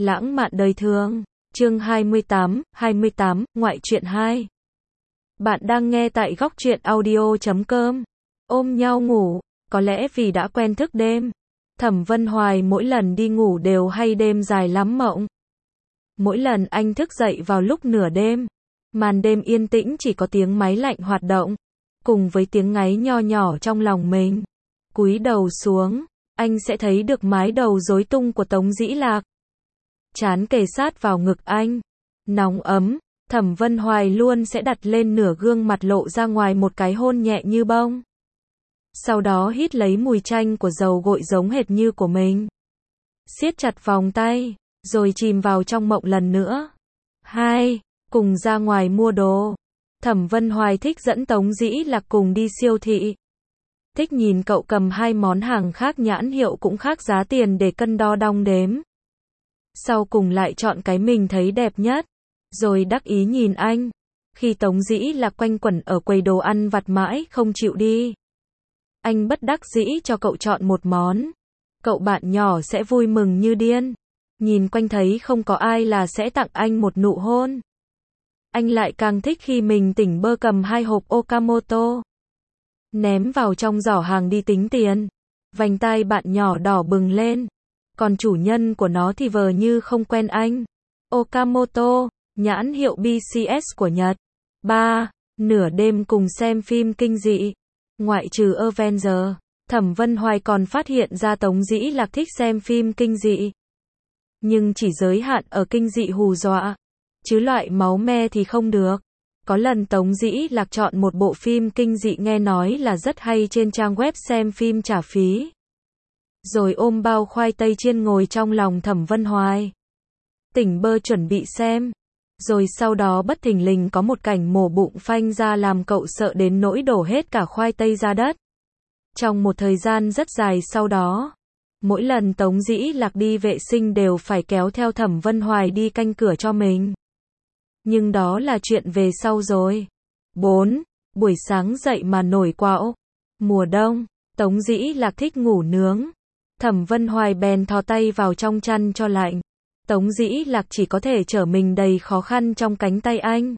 Lãng mạn đời thường. Chương 28, ngoại truyện 2. Bạn đang nghe tại góc truyện audio.com. Ôm nhau ngủ, có lẽ vì đã quen thức đêm. Thẩm Vân Hoài mỗi lần đi ngủ đều hay đêm dài lắm mộng. Mỗi lần anh thức dậy vào lúc nửa đêm, màn đêm yên tĩnh chỉ có tiếng máy lạnh hoạt động, cùng với tiếng ngáy nho nhỏ trong lòng mình. Cúi đầu xuống, anh sẽ thấy được mái đầu rối tung của Tống Dĩ Lạc. Trán kề sát vào ngực anh, nóng ấm, Thẩm Vân Hoài luôn sẽ đặt lên nửa gương mặt lộ ra ngoài một cái hôn nhẹ như bông. Sau đó hít lấy mùi chanh của dầu gội giống hệt như của mình. Siết chặt vòng tay, rồi chìm vào trong mộng lần nữa. 2. Cùng ra ngoài mua đồ. Thẩm Vân Hoài thích dẫn Tống Dĩ Lạc cùng đi siêu thị. Thích nhìn cậu cầm hai món hàng khác nhãn hiệu cũng khác giá tiền để cân đo đong đếm. Sau cùng lại chọn cái mình thấy đẹp nhất, rồi đắc ý nhìn anh. Khi Tống Dĩ Lạc quanh quẩn ở quầy đồ ăn vặt mãi không chịu đi, anh bất đắc dĩ cho cậu chọn một món. Cậu bạn nhỏ sẽ vui mừng như điên. Nhìn quanh thấy không có ai là sẽ tặng anh một nụ hôn. Anh lại càng thích khi mình tỉnh bơ cầm hai hộp Okamoto, ném vào trong giỏ hàng đi tính tiền. Vành tai bạn nhỏ đỏ bừng lên. Còn chủ nhân của nó thì vờ như không quen anh. Okamoto, nhãn hiệu BCS của Nhật. 3. Nửa đêm cùng xem phim kinh dị. Ngoại trừ Avenger, Thẩm Vân Hoài còn phát hiện ra Tống Dĩ Lạc thích xem phim kinh dị. Nhưng chỉ giới hạn ở kinh dị hù dọa, chứ loại máu me thì không được. Có lần Tống Dĩ Lạc chọn một bộ phim kinh dị nghe nói là rất hay trên trang web xem phim trả phí, rồi ôm bao khoai tây chiên ngồi trong lòng Thẩm Vân Hoài. Tỉnh bơ chuẩn bị xem, rồi sau đó bất thình lình có một cảnh mổ bụng phanh ra làm cậu sợ đến nỗi đổ hết cả khoai tây ra đất. Trong một thời gian rất dài sau đó, mỗi lần Tống Dĩ Lạc đi vệ sinh đều phải kéo theo Thẩm Vân Hoài đi canh cửa cho mình. Nhưng đó là chuyện về sau rồi. 4. Buổi sáng dậy mà nổi quạo. Mùa đông, Tống Dĩ Lạc thích ngủ nướng. Thẩm Vân Hoài bèn thò tay vào trong chăn cho lạnh. Tống Dĩ Lạc chỉ có thể trở mình đầy khó khăn trong cánh tay anh,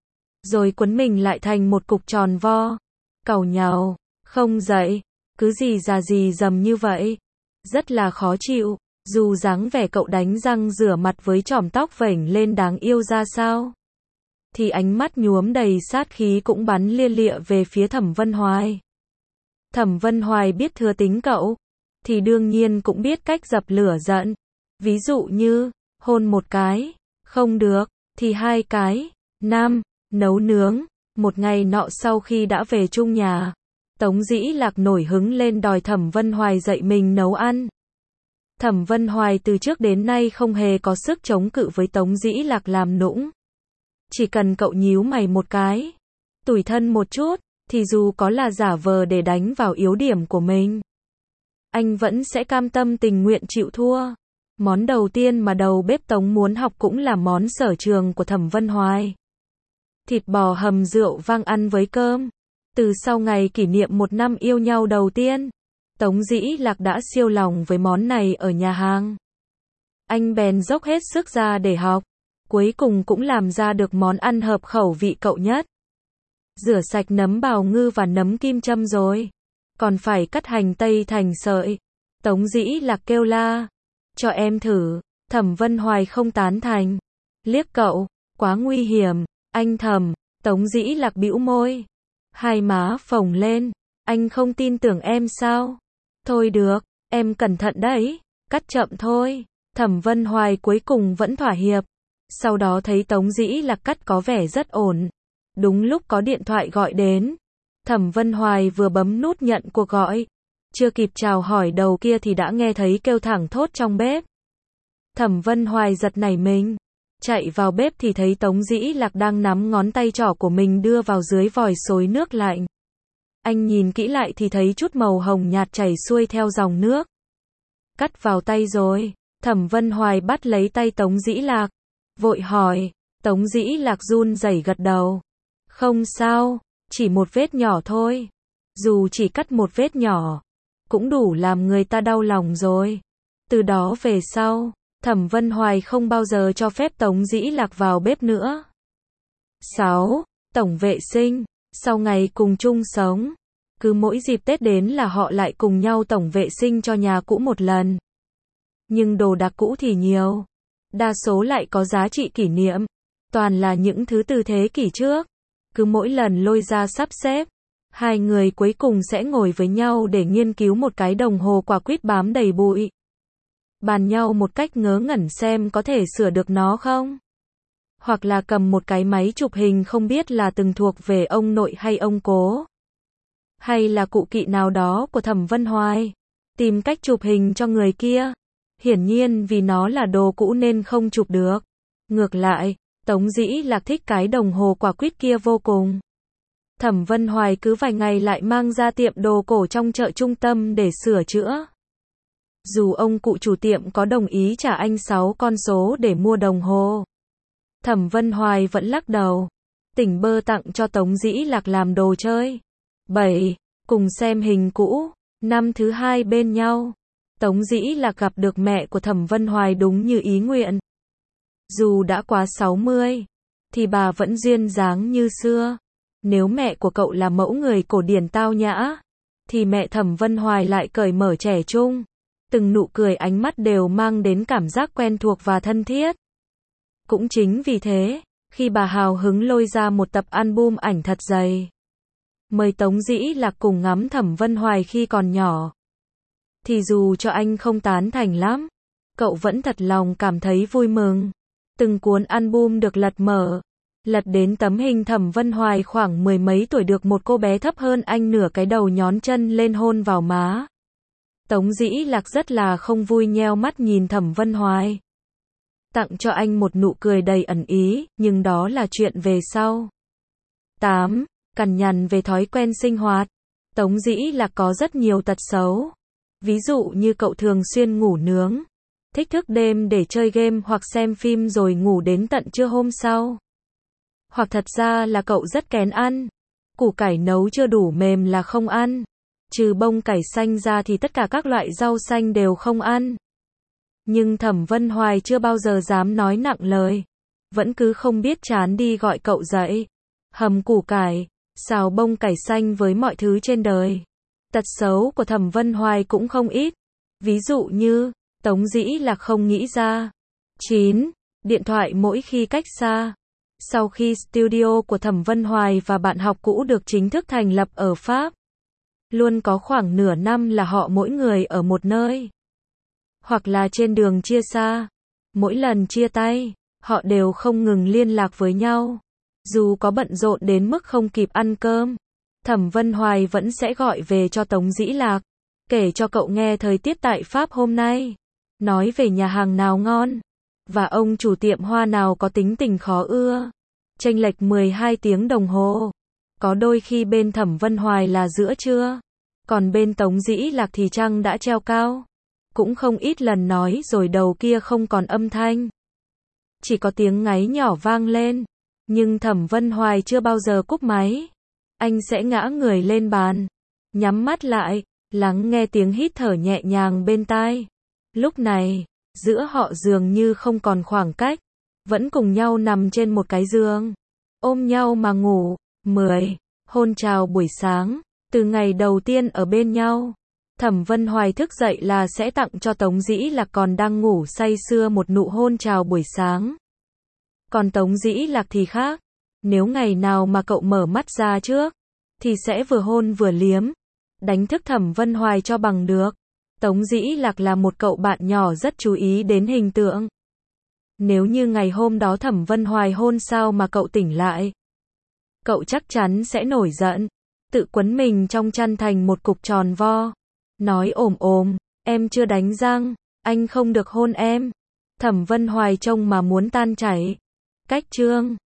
rồi quấn mình lại thành một cục tròn vo. Càu nhàu, không dậy, cứ gì già gì dầm như vậy. Rất là khó chịu, dù dáng vẻ cậu đánh răng rửa mặt với chòm tóc vểnh lên đáng yêu ra sao, thì ánh mắt nhuốm đầy sát khí cũng bắn lia lịa về phía Thẩm Vân Hoài. Thẩm Vân Hoài biết thừa tính cậu, thì đương nhiên cũng biết cách dập lửa giận. Ví dụ như, hôn một cái, không được, thì hai cái. 5. Nấu nướng. Một ngày nọ sau khi đã về chung nhà, Tống Dĩ Lạc nổi hứng lên đòi Thẩm Vân Hoài dạy mình nấu ăn. Thẩm Vân Hoài từ trước đến nay không hề có sức chống cự với Tống Dĩ Lạc làm nũng. Chỉ cần cậu nhíu mày một cái, tủi thân một chút, thì dù có là giả vờ để đánh vào yếu điểm của mình, anh vẫn sẽ cam tâm tình nguyện chịu thua. Món đầu tiên mà đầu bếp Tống muốn học cũng là món sở trường của Thẩm Vân Hoài. Thịt bò hầm rượu vang ăn với cơm. Từ sau ngày kỷ niệm 1 năm yêu nhau đầu tiên, Tống Dĩ Lạc đã siêu lòng với món này ở nhà hàng. Anh bèn dốc hết sức ra để học. Cuối cùng cũng làm ra được món ăn hợp khẩu vị cậu nhất. Rửa sạch nấm bào ngư và nấm kim châm rồi, còn phải cắt hành tây thành sợi. Tống Dĩ Lạc kêu la, cho em thử. Thẩm Vân Hoài không tán thành, liếc cậu, quá nguy hiểm. Anh thầm. Tống Dĩ Lạc bĩu môi, hai má phồng lên, anh không tin tưởng em sao? Thôi được, em cẩn thận đấy, cắt chậm thôi. Thẩm Vân Hoài cuối cùng vẫn thỏa hiệp. Sau đó thấy Tống Dĩ Lạc cắt có vẻ rất ổn. Đúng lúc có điện thoại gọi đến. Thẩm Vân Hoài vừa bấm nút nhận cuộc gọi, chưa kịp chào hỏi đầu kia thì đã nghe thấy kêu thẳng thốt trong bếp. Thẩm Vân Hoài giật nảy mình, chạy vào bếp thì thấy Tống Dĩ Lạc đang nắm ngón tay trỏ của mình đưa vào dưới vòi xối nước lạnh. Anh nhìn kỹ lại thì thấy chút màu hồng nhạt chảy xuôi theo dòng nước. Cắt vào tay rồi. Thẩm Vân Hoài bắt lấy tay Tống Dĩ Lạc, vội hỏi. Tống Dĩ Lạc run rẩy gật đầu. Không sao, chỉ một vết nhỏ thôi. Dù chỉ cắt một vết nhỏ, cũng đủ làm người ta đau lòng rồi. Từ đó về sau, Thẩm Vân Hoài không bao giờ cho phép Tống Dĩ Lạc vào bếp nữa. 6. Tổng vệ sinh. Sau ngày cùng chung sống, cứ mỗi dịp Tết đến là họ lại cùng nhau tổng vệ sinh cho nhà cũ một lần. Nhưng đồ đạc cũ thì nhiều, đa số lại có giá trị kỷ niệm, toàn là những thứ từ thế kỷ trước. Cứ mỗi lần lôi ra sắp xếp, hai người cuối cùng sẽ ngồi với nhau để nghiên cứu một cái đồng hồ quả quýt bám đầy bụi. Bàn nhau một cách ngớ ngẩn xem có thể sửa được nó không. Hoặc là cầm một cái máy chụp hình không biết là từng thuộc về ông nội hay ông cố, hay là cụ kỵ nào đó của Thẩm Vân Hoài, tìm cách chụp hình cho người kia. Hiển nhiên vì nó là đồ cũ nên không chụp được. Ngược lại, Tống Dĩ Lạc thích cái đồng hồ quả quýt kia vô cùng. Thẩm Vân Hoài cứ vài ngày lại mang ra tiệm đồ cổ trong chợ trung tâm để sửa chữa. Dù ông cụ chủ tiệm có đồng ý trả anh 6 con số để mua đồng hồ, Thẩm Vân Hoài vẫn lắc đầu, tỉnh bơ tặng cho Tống Dĩ Lạc làm đồ chơi. 7. Cùng xem hình cũ. Năm thứ 2 bên nhau, Tống Dĩ Lạc gặp được mẹ của Thẩm Vân Hoài đúng như ý nguyện. Dù đã quá 60, thì bà vẫn duyên dáng như xưa. Nếu mẹ của cậu là mẫu người cổ điển tao nhã, thì mẹ Thẩm Vân Hoài lại cởi mở trẻ trung. Từng nụ cười ánh mắt đều mang đến cảm giác quen thuộc và thân thiết. Cũng chính vì thế, khi bà hào hứng lôi ra một tập album ảnh thật dày, mời Tống Dĩ Lạc cùng ngắm Thẩm Vân Hoài khi còn nhỏ, thì dù cho anh không tán thành lắm, cậu vẫn thật lòng cảm thấy vui mừng. Từng cuốn album được lật mở, lật đến tấm hình Thẩm Vân Hoài khoảng mười mấy tuổi được một cô bé thấp hơn anh nửa cái đầu nhón chân lên hôn vào má. Tống Dĩ Lạc rất là không vui nheo mắt nhìn Thẩm Vân Hoài, tặng cho anh một nụ cười đầy ẩn ý, nhưng đó là chuyện về sau. 8. Cằn nhằn về thói quen sinh hoạt. Tống Dĩ Lạc có rất nhiều tật xấu. Ví dụ như cậu thường xuyên ngủ nướng, thích thức đêm để chơi game hoặc xem phim rồi ngủ đến tận trưa hôm sau. Hoặc thật ra là cậu rất kén ăn. Củ cải nấu chưa đủ mềm là không ăn. Trừ bông cải xanh ra thì tất cả các loại rau xanh đều không ăn. Nhưng Thẩm Vân Hoài chưa bao giờ dám nói nặng lời. Vẫn cứ không biết chán đi gọi cậu dậy. Hầm củ cải, xào bông cải xanh với mọi thứ trên đời. Tật xấu của Thẩm Vân Hoài cũng không ít. Ví dụ như, Tống Dĩ Lạc không nghĩ ra. 9. Điện thoại mỗi khi cách xa. Sau khi studio của Thẩm Vân Hoài và bạn học cũ được chính thức thành lập ở Pháp, luôn có khoảng nửa năm là họ mỗi người ở một nơi, hoặc là trên đường chia xa. Mỗi lần chia tay, họ đều không ngừng liên lạc với nhau. Dù có bận rộn đến mức không kịp ăn cơm, Thẩm Vân Hoài vẫn sẽ gọi về cho Tống Dĩ Lạc, kể cho cậu nghe thời tiết tại Pháp hôm nay, nói về nhà hàng nào ngon, và ông chủ tiệm hoa nào có tính tình khó ưa. Chênh lệch 12 tiếng đồng hồ. Có đôi khi bên Thẩm Vân Hoài là giữa trưa, còn bên Tống Dĩ Lạc thì trăng đã treo cao. Cũng không ít lần nói rồi đầu kia không còn âm thanh, chỉ có tiếng ngáy nhỏ vang lên. Nhưng Thẩm Vân Hoài chưa bao giờ cúp máy. Anh sẽ ngã người lên bàn, nhắm mắt lại, lắng nghe tiếng hít thở nhẹ nhàng bên tai. Lúc này, giữa họ dường như không còn khoảng cách, vẫn cùng nhau nằm trên một cái giường, ôm nhau mà ngủ. 10. Hôn chào buổi sáng. Từ ngày đầu tiên ở bên nhau, Thẩm Vân Hoài thức dậy là sẽ tặng cho Tống Dĩ Lạc còn đang ngủ say sưa một nụ hôn chào buổi sáng. Còn Tống Dĩ Lạc thì khác. Nếu ngày nào mà cậu mở mắt ra trước, thì sẽ vừa hôn vừa liếm, đánh thức Thẩm Vân Hoài cho bằng được. Tống Dĩ Lạc là một cậu bạn nhỏ rất chú ý đến hình tượng. Nếu như ngày hôm đó Thẩm Vân Hoài hôn sao mà cậu tỉnh lại, cậu chắc chắn sẽ nổi giận, tự quấn mình trong chăn thành một cục tròn vo, nói ồm ồm, em chưa đánh răng, anh không được hôn em. Thẩm Vân Hoài trông mà muốn tan chảy. Cách chương